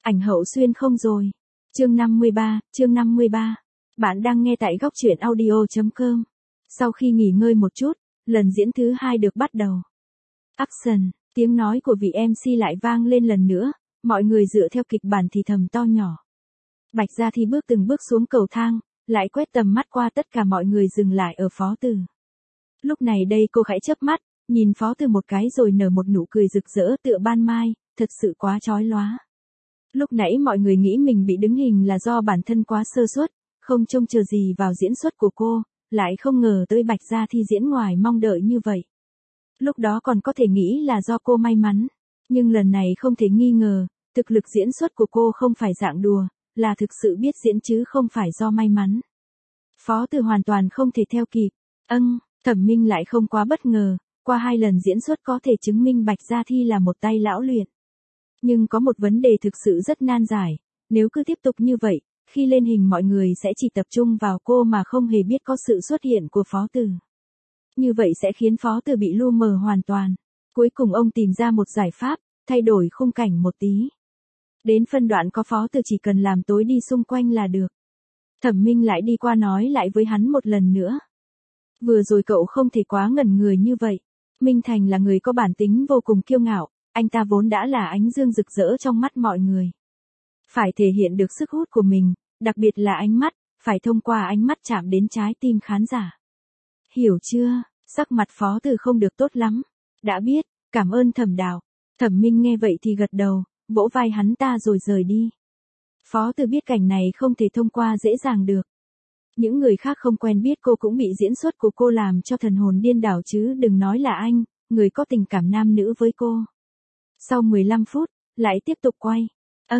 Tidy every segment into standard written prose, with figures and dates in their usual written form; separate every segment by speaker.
Speaker 1: Ảnh hậu xuyên không rồi. Chương 53. Bạn đang nghe tại góc truyện audio.com. Sau khi nghỉ ngơi một chút, lần diễn thứ 2 được bắt đầu. Action, tiếng nói của vị MC lại vang lên lần nữa, mọi người dựa theo kịch bản thì thầm to nhỏ. Bạch Gia Thi bước từng bước xuống cầu thang, lại quét tầm mắt qua tất cả mọi người dừng lại ở Phó Từ. Lúc này đây cô khẽ chớp mắt, nhìn Phó Từ một cái rồi nở một nụ cười rực rỡ tựa ban mai, thật sự quá chói lóa. Lúc nãy mọi người nghĩ mình bị đứng hình là do bản thân quá sơ suất, không trông chờ gì vào diễn xuất của cô, lại không ngờ tới Bạch Gia Thi diễn ngoài mong đợi như vậy. Lúc đó còn có thể nghĩ là do cô may mắn, nhưng lần này không thể nghi ngờ, thực lực diễn xuất của cô không phải dạng đùa, là thực sự biết diễn chứ không phải do may mắn. Phó Từ hoàn toàn không thể theo kịp. Thẩm Minh lại không quá bất ngờ, qua 2 lần diễn xuất có thể chứng minh Bạch Gia Thi là một tay lão luyện. Nhưng có một vấn đề thực sự rất nan giải, nếu cứ tiếp tục như vậy, khi lên hình mọi người sẽ chỉ tập trung vào cô mà không hề biết có sự xuất hiện của Phó Từ. Như vậy sẽ khiến Phó Từ bị lu mờ hoàn toàn. Cuối cùng ông tìm ra một giải pháp, thay đổi khung cảnh một tí. Đến phân đoạn có Phó Từ chỉ cần làm tối đi xung quanh là được. Thẩm Minh lại đi qua nói lại với hắn một lần nữa. Vừa rồi cậu không thể quá ngẩn người như vậy. Minh Thành là người có bản tính vô cùng kiêu ngạo, anh ta vốn đã là ánh dương rực rỡ trong mắt mọi người. Phải thể hiện được sức hút của mình, đặc biệt là ánh mắt, phải thông qua ánh mắt chạm đến trái tim khán giả. Hiểu chưa? Sắc mặt Phó Từ không được tốt lắm. Đã biết, cảm ơn Thẩm đạo. Thẩm Minh nghe vậy thì gật đầu, vỗ vai hắn ta rồi rời đi. Phó Từ biết cảnh này không thể thông qua dễ dàng được. Những người khác không quen biết cô cũng bị diễn xuất của cô làm cho thần hồn điên đảo chứ đừng nói là anh, người có tình cảm nam nữ với cô. Sau 15 phút, lại tiếp tục quay.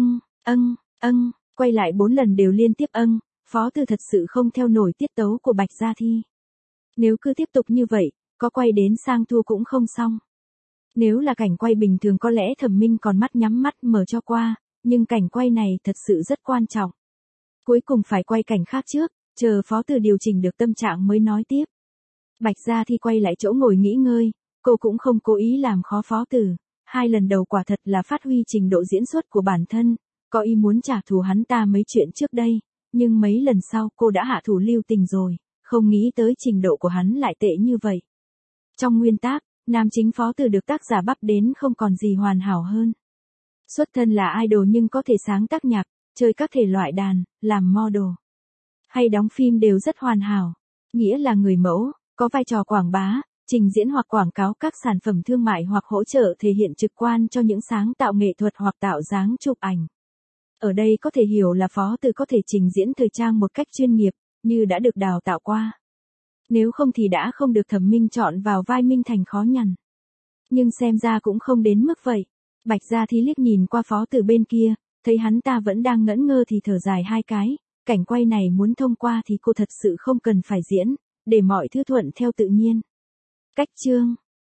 Speaker 1: Quay lại 4 lần đều liên tiếp Phó Từ thật sự không theo nổi tiết tấu của Bạch Gia Thi. Nếu cứ tiếp tục như vậy, có quay đến sang thu cũng không xong. Nếu là cảnh quay bình thường có lẽ Thẩm Minh còn mắt nhắm mắt mở cho qua, nhưng cảnh quay này thật sự rất quan trọng. Cuối cùng phải quay cảnh khác trước, chờ Phó Từ điều chỉnh được tâm trạng mới nói tiếp. Bạch Gia Thi quay lại chỗ ngồi nghỉ ngơi, cô cũng không cố ý làm khó Phó Từ. 2 lần đầu quả thật là phát huy trình độ diễn xuất của bản thân, có ý muốn trả thù hắn ta mấy chuyện trước đây, nhưng mấy lần sau cô đã hạ thủ lưu tình rồi, không nghĩ tới trình độ của hắn lại tệ như vậy. Trong nguyên tác, nam chính Phó Từ được tác giả bắp đến không còn gì hoàn hảo hơn. Xuất thân là idol nhưng có thể sáng tác nhạc, chơi các thể loại đàn, làm model, hay đóng phim đều rất hoàn hảo, nghĩa là người mẫu, có vai trò quảng bá, trình diễn hoặc quảng cáo các sản phẩm thương mại hoặc hỗ trợ thể hiện trực quan cho những sáng tạo nghệ thuật hoặc tạo dáng chụp ảnh. Ở đây có thể hiểu là Phó Từ có thể trình diễn thời trang một cách chuyên nghiệp, như đã được đào tạo qua. Nếu không thì đã không được Thẩm Minh chọn vào vai Minh Thành khó nhằn. Nhưng xem ra cũng không đến mức vậy. Bạch Gia Thi liếc nhìn qua Phó Từ bên kia, thấy hắn ta vẫn đang ngẩn ngơ thì thở dài 2 cái, cảnh quay này muốn thông qua thì cô thật sự không cần phải diễn, để mọi thứ thuận theo tự nhiên. Cách chương